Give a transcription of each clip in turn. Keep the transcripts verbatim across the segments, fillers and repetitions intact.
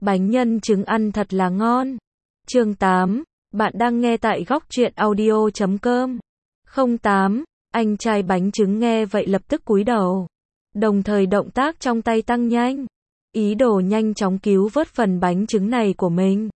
Bánh nhân trứng ăn thật là ngon. Chương tám. Bạn đang nghe tại góc truyện audio chấm com. không tám. Anh trai bánh trứng nghe vậy lập tức cúi đầu. Đồng thời động tác trong tay tăng nhanh. Ý đồ nhanh chóng cứu vớt phần bánh trứng này của mình.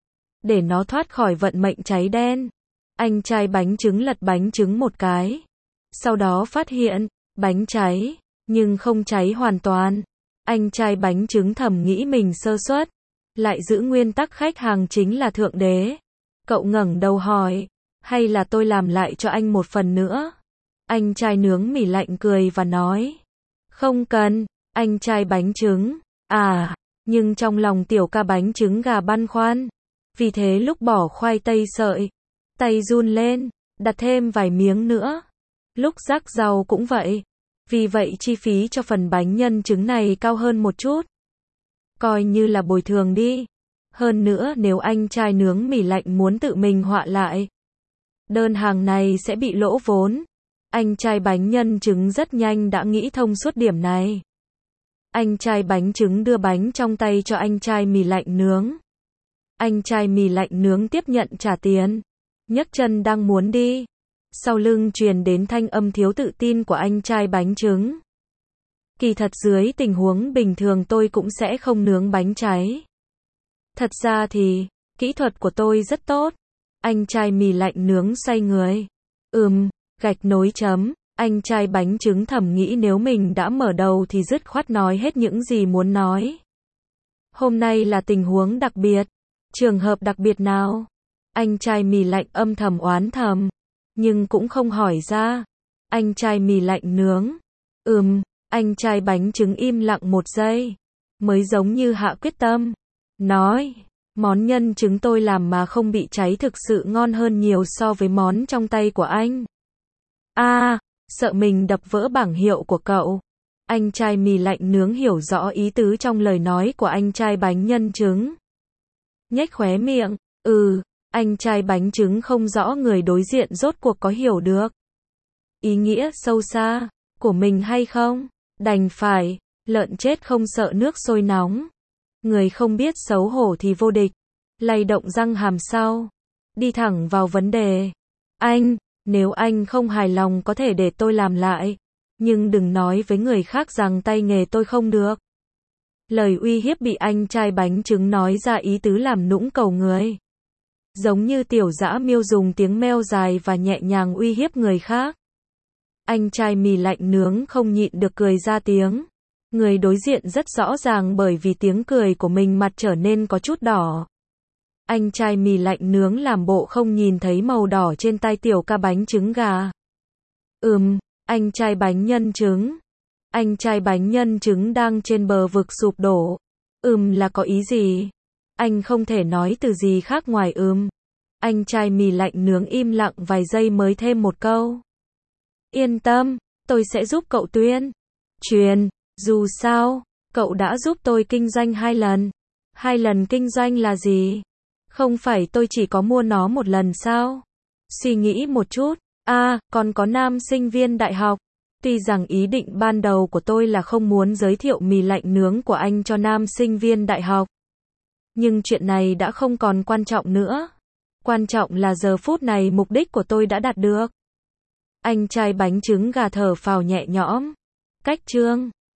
Để nó thoát khỏi vận mệnh cháy đen. Anh trai bánh trứng lật bánh trứng một cái. Sau đó phát hiện, bánh cháy, nhưng không cháy hoàn toàn. Anh trai bánh trứng thầm nghĩ mình sơ suất. Lại giữ nguyên tắc khách hàng chính là thượng đế. Cậu ngẩng đầu hỏi, hay là tôi làm lại cho anh một phần nữa? Anh trai nướng mì lạnh cười và nói, không cần, anh trai bánh trứng. À, nhưng trong lòng tiểu ca bánh trứng gà băn khoăn. Vì thế lúc bỏ khoai tây sợi, tay run lên, đặt thêm vài miếng nữa. Lúc rắc rau cũng vậy. Vì vậy chi phí cho phần bánh nhân trứng này cao hơn một chút. Coi như là bồi thường đi. Hơn nữa nếu anh trai nướng mì lạnh muốn tự mình họa lại, đơn hàng này sẽ bị lỗ vốn. Anh trai bánh nhân trứng rất nhanh đã nghĩ thông suốt điểm này. Anh trai bánh trứng đưa bánh trong tay cho anh trai mì lạnh nướng. Anh trai mì lạnh nướng tiếp nhận trả tiền. Nhấc chân đang muốn đi. Sau lưng truyền đến thanh âm thiếu tự tin của anh trai bánh trứng. Kỳ thật dưới tình huống bình thường tôi cũng sẽ không nướng bánh cháy. Thật ra thì, kỹ thuật của tôi rất tốt. Anh trai mì lạnh nướng xoay người. Ừm, gạch nối chấm. Anh trai bánh trứng thầm nghĩ nếu mình đã mở đầu thì dứt khoát nói hết những gì muốn nói. Hôm nay là tình huống đặc biệt. Trường hợp đặc biệt nào? Anh trai mì lạnh âm thầm oán thầm. Nhưng cũng không hỏi ra. Anh trai mì lạnh nướng. Ừm, anh trai bánh trứng im lặng một giây. Mới giống như hạ quyết tâm. Nói, món nhân trứng tôi làm mà không bị cháy thực sự ngon hơn nhiều so với món trong tay của anh. À, sợ mình đập vỡ bảng hiệu của cậu. Anh trai mì lạnh nướng hiểu rõ ý tứ trong lời nói của anh trai bánh nhân trứng. Nhếch khóe miệng, ừ, anh trai bánh trứng không rõ người đối diện rốt cuộc có hiểu được ý nghĩa sâu xa của mình hay không. Đành phải, lợn chết không sợ nước sôi nóng. Người không biết xấu hổ thì vô địch. Lay động răng hàm sau. Đi thẳng vào vấn đề. Anh, nếu anh không hài lòng có thể để tôi làm lại. Nhưng đừng nói với người khác rằng tay nghề tôi không được. Lời uy hiếp bị anh trai bánh trứng nói ra ý tứ làm nũng cầu người. Giống như tiểu dã miêu dùng tiếng meo dài và nhẹ nhàng uy hiếp người khác. Anh trai mì lạnh nướng không nhịn được cười ra tiếng. Người đối diện rất rõ ràng bởi vì tiếng cười của mình mặt trở nên có chút đỏ. Anh trai mì lạnh nướng làm bộ không nhìn thấy màu đỏ trên tay tiểu ca bánh trứng gà. Ừm, anh trai bánh nhân trứng. Anh trai bánh nhân trứng đang trên bờ vực sụp đổ. Ừm là có ý gì? Anh không thể nói từ gì khác ngoài ừm. Anh trai mì lạnh nướng im lặng vài giây mới thêm một câu. Yên tâm, tôi sẽ giúp cậu tuyên truyền. Dù sao, cậu đã giúp tôi kinh doanh hai lần. Hai lần kinh doanh là gì? Không phải tôi chỉ có mua nó một lần sao? Suy nghĩ một chút. À, còn có nam sinh viên đại học. Tuy rằng ý định ban đầu của tôi là không muốn giới thiệu mì lạnh nướng của anh cho nam sinh viên đại học. Nhưng chuyện này đã không còn quan trọng nữa. Quan trọng là giờ phút này mục đích của tôi đã đạt được. Anh trai bánh trứng gà thở phào nhẹ nhõm. Cách chương